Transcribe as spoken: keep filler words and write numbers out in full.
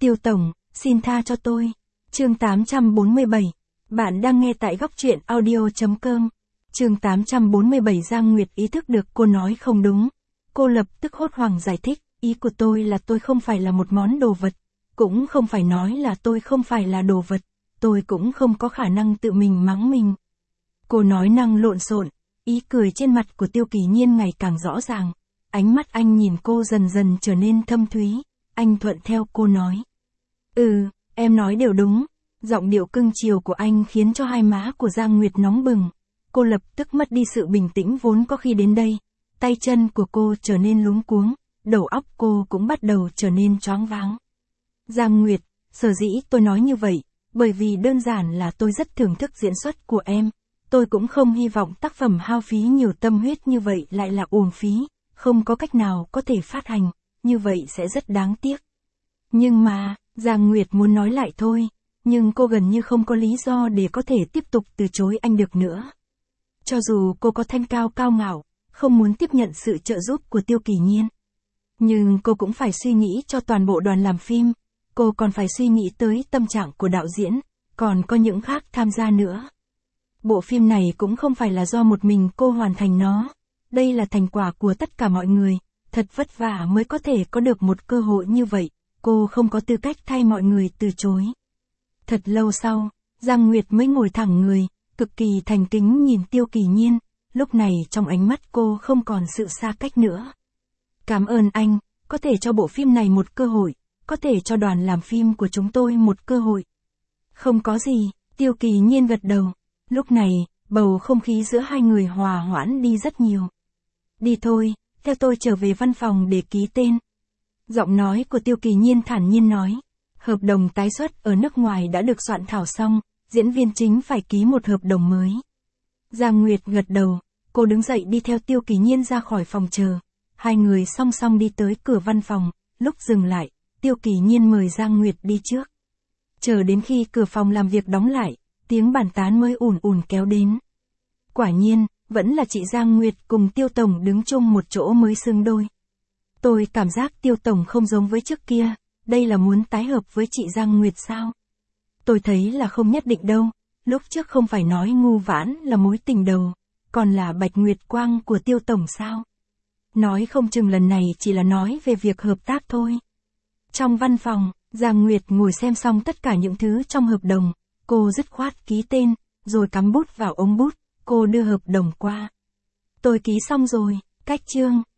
Tiêu tổng, xin tha cho tôi. Chương tám trăm bốn mươi bảy. Bạn đang nghe tại góc truyện audio chấm com. Chương tám trăm bốn mươi bảy. Giang Nguyệt ý thức được cô nói không đúng. Cô lập tức hốt hoảng giải thích, ý của tôi là tôi không phải là một món đồ vật. Cũng không phải nói là tôi không phải là đồ vật. Tôi cũng không có khả năng tự mình mắng mình. Cô nói năng lộn xộn, ý cười trên mặt của Tiêu Kỳ Nhiên ngày càng rõ ràng. Ánh mắt anh nhìn cô dần dần trở nên thâm thúy. Anh thuận theo cô nói. Ừ, em nói đều đúng. Giọng điệu cưng chiều của anh khiến cho hai má của Giang Nguyệt nóng bừng. Cô lập tức mất đi sự bình tĩnh vốn có khi đến đây. Tay chân của cô trở nên luống cuống, đầu óc cô cũng bắt đầu trở nên choáng váng. Giang Nguyệt, sở dĩ tôi nói như vậy, bởi vì đơn giản là tôi rất thưởng thức diễn xuất của em. Tôi cũng không hy vọng tác phẩm hao phí nhiều tâm huyết như vậy lại là uổng phí, không có cách nào có thể phát hành, như vậy sẽ rất đáng tiếc. Nhưng mà, Giang Nguyệt muốn nói lại thôi, nhưng cô gần như không có lý do để có thể tiếp tục từ chối anh được nữa. Cho dù cô có thanh cao cao ngạo, không muốn tiếp nhận sự trợ giúp của Tiêu Kỳ Nhiên. Nhưng cô cũng phải suy nghĩ cho toàn bộ đoàn làm phim, cô còn phải suy nghĩ tới tâm trạng của đạo diễn, còn có những khác tham gia nữa. Bộ phim này cũng không phải là do một mình cô hoàn thành nó, đây là thành quả của tất cả mọi người, thật vất vả mới có thể có được một cơ hội như vậy, cô không có tư cách thay mọi người từ chối. Thật lâu sau, Giang Nguyệt mới ngồi thẳng người, cực kỳ thành kính nhìn Tiêu Kỳ Nhiên, lúc này trong ánh mắt cô không còn sự xa cách nữa. Cảm ơn anh, có thể cho bộ phim này một cơ hội, có thể cho đoàn làm phim của chúng tôi một cơ hội. Không có gì, Tiêu Kỳ Nhiên gật đầu. Lúc này, bầu không khí giữa hai người hòa hoãn đi rất nhiều. Đi thôi, theo tôi trở về văn phòng để ký tên. Giọng nói của Tiêu Kỳ Nhiên thản nhiên nói. Hợp đồng tái xuất ở nước ngoài đã được soạn thảo xong, diễn viên chính phải ký một hợp đồng mới. Giang Nguyệt gật đầu, cô đứng dậy đi theo Tiêu Kỳ Nhiên ra khỏi phòng chờ. Hai người song song đi tới cửa văn phòng, lúc dừng lại, Tiêu Kỳ Nhiên mời Giang Nguyệt đi trước. Chờ đến khi cửa phòng làm việc đóng lại, tiếng bàn tán mới ùn ùn kéo đến. Quả nhiên, vẫn là chị Giang Nguyệt cùng Tiêu Tổng đứng chung một chỗ mới xứng đôi. Tôi cảm giác Tiêu Tổng không giống với trước kia, đây là muốn tái hợp với chị Giang Nguyệt sao? Tôi thấy là không nhất định đâu, lúc trước không phải nói Ngu Vãn là mối tình đầu, còn là Bạch Nguyệt Quang của Tiêu Tổng sao? Nói không chừng lần này chỉ là nói về việc hợp tác thôi. Trong văn phòng, Giang Nguyệt ngồi xem xong tất cả những thứ trong hợp đồng, cô dứt khoát ký tên, rồi cắm bút vào ống bút, cô đưa hợp đồng qua. Tôi ký xong rồi, cách chương.